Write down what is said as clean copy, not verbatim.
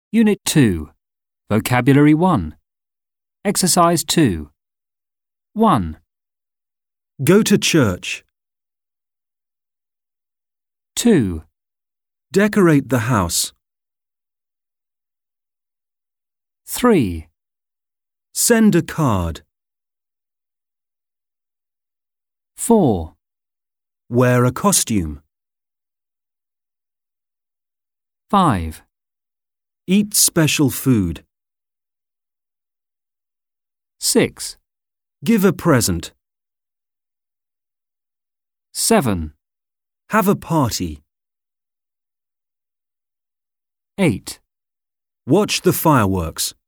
Unit 2. Vocabulary 1. Exercise 2. 1, Go to church. 2, Decorate the house. 3, Send a card. 4, Wear a costume. 5, Eat special food. 6, Give a present. 7, Have a party. 8. Watch the fireworks.